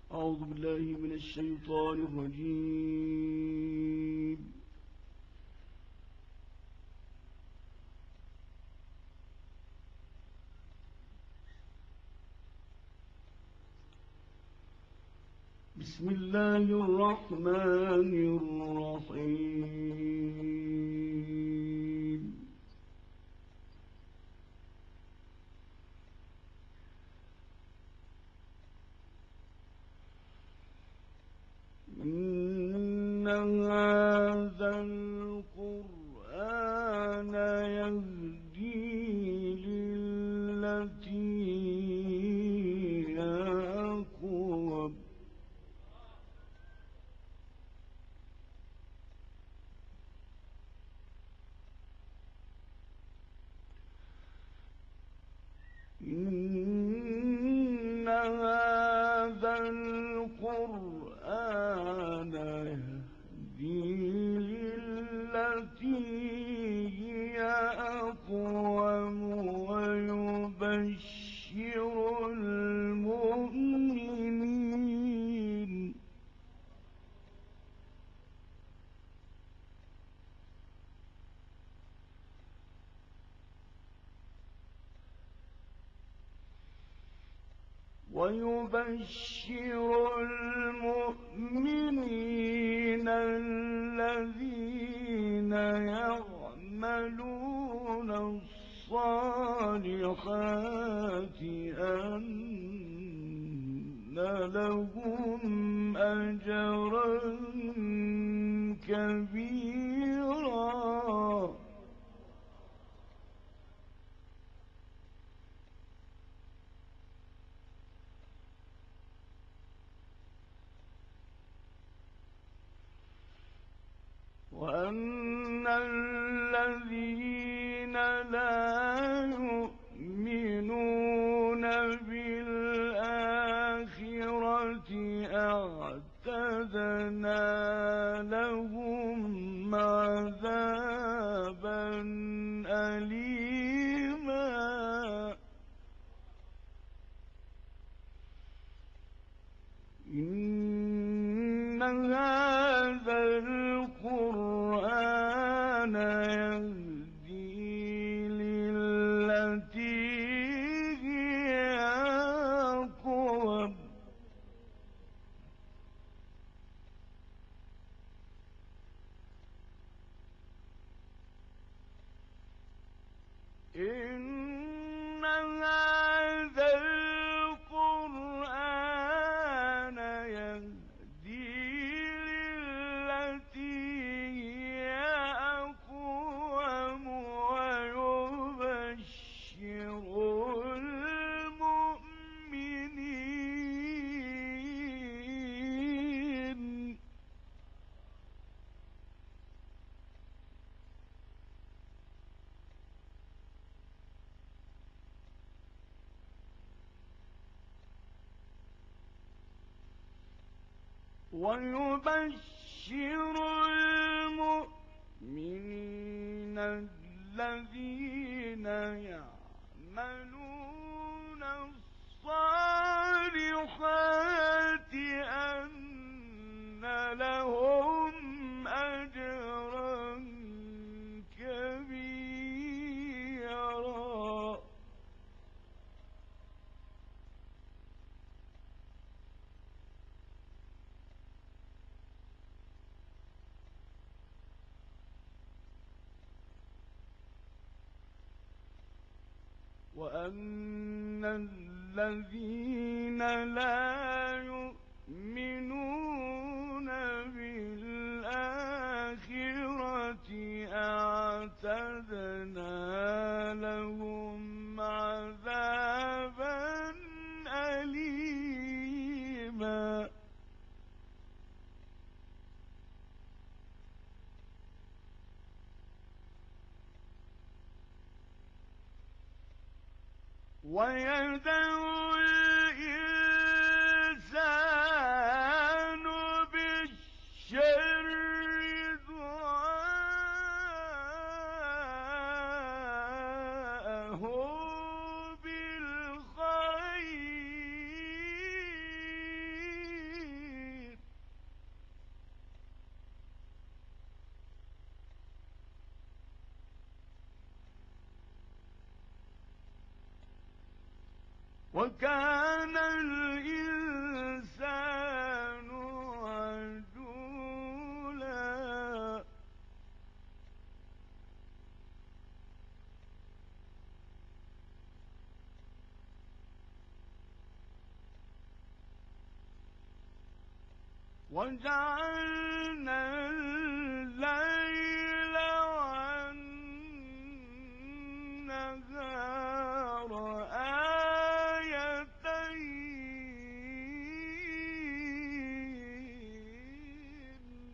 أعوذ بالله من الشيطان الرجيم. بسم الله الرحمن الرحيم. إن هذا القرآن يهدي للتي هي أقوم. إن هذا القرآن يهدي للتي هي أقوم ويبشر المؤمنين الذين يعملون الصالحات أن لهم أجرا كبيرا. وأن الذين لا يؤمنون بالآخرة أعتدنا لهم عذابا أليما. إن هذا القرآن يهدي للتي هي أقوم. إن هذا القرآن يهدي للتي هي أقوم ويبشر المؤمنين الذين يعملون الصالحات أن لهم أجرا كبيرا. وأن الذين لا يؤمنون بالآخرة أعتدنا لهم عذابا أليما. ويدعو الإنسان بالشر دعاءه بالخير وكان الإنسان عجولا وجعلنا الليل والنهار آيتين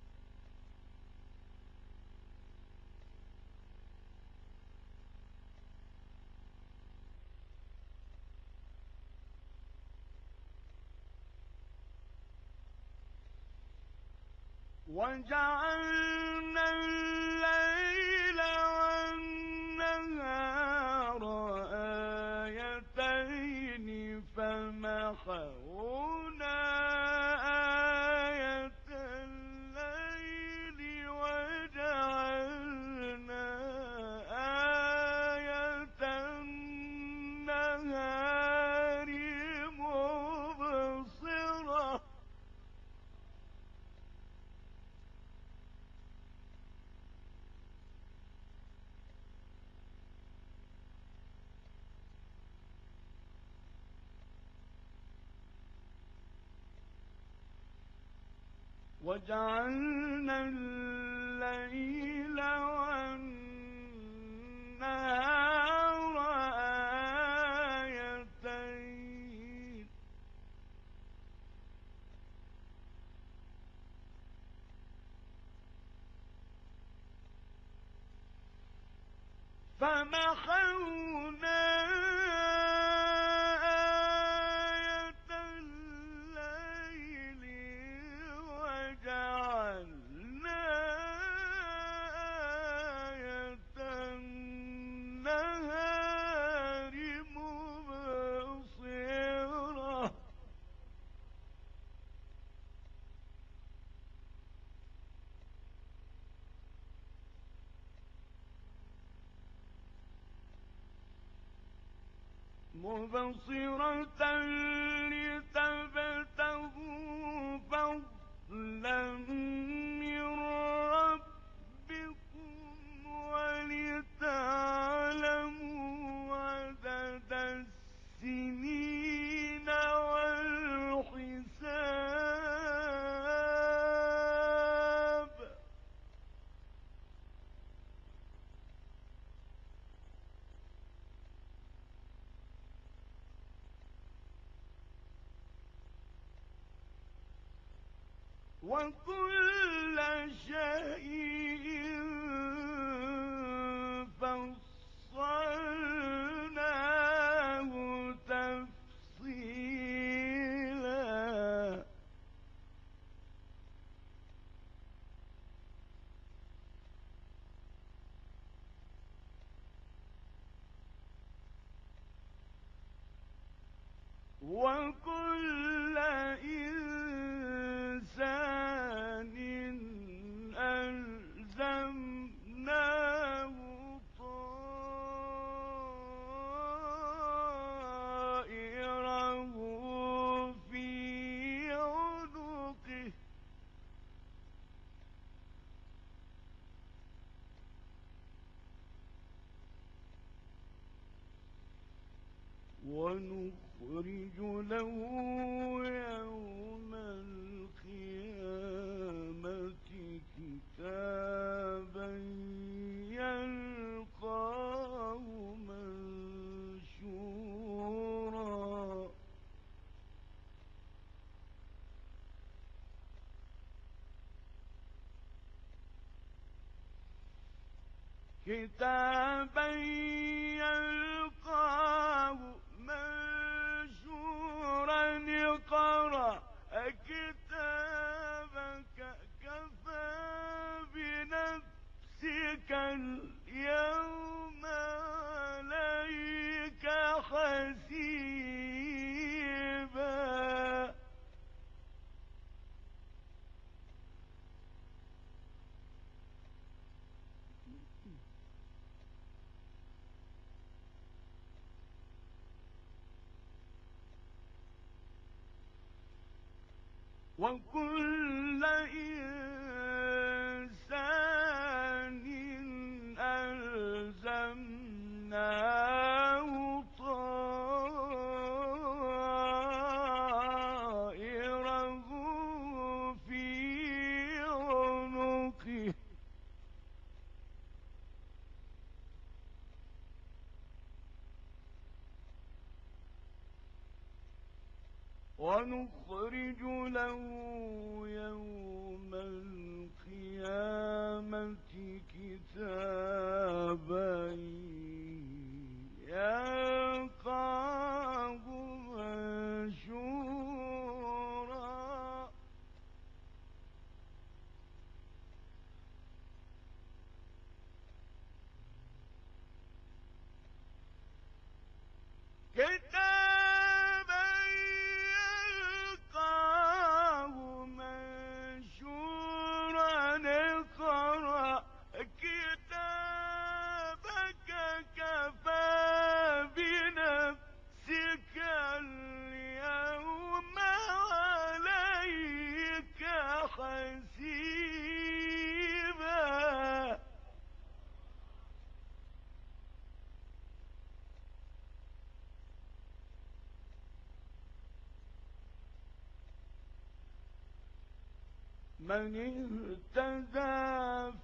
وجعلنا الليل والنهار آيتين فمحونا آية الليل وجعلنا آية النهار مبصرة وجعلنا الليل والنهار آيتين فمحونا آية الليل وجعلنا آية النهار مبصرة لتبتغوا فضلا من ربكم ولتعلموا عدد السنين والحساب وكل شيء فصلناه تفصيلا وكل إنسان ألزمناه طائره في عنقه ونخرج له يوم القيامة كتابا يلقاه منشورا كتابا يلقاه منشورا اقرأ كتابك كفى بنفسك اليوم عليك حسيبا وكل إنسان ألزمناه طائره في عنقه ونخرج له يوم القيامة كتابا يلقاه منشورا كتابا يلقاه منشورا اقرأ كتابك كفى بنفسك اليوم عليك حسيبا من اهتدى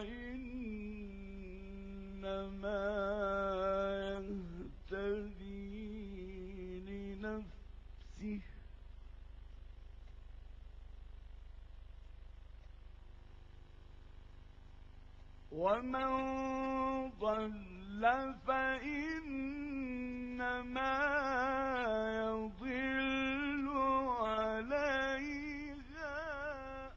فإنما يهتدي لنفسه ومن ضل فإنما يضل عليها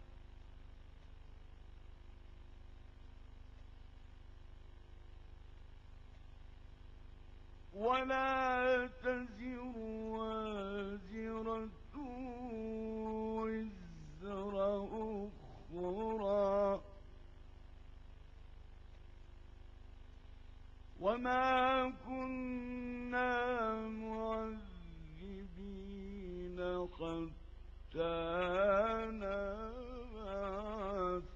ولا تزر وازرة وزر أخرى وما كنا معذبين حتى نبعث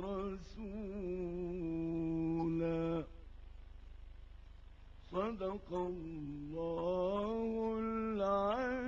رسولا صدق الله العظيم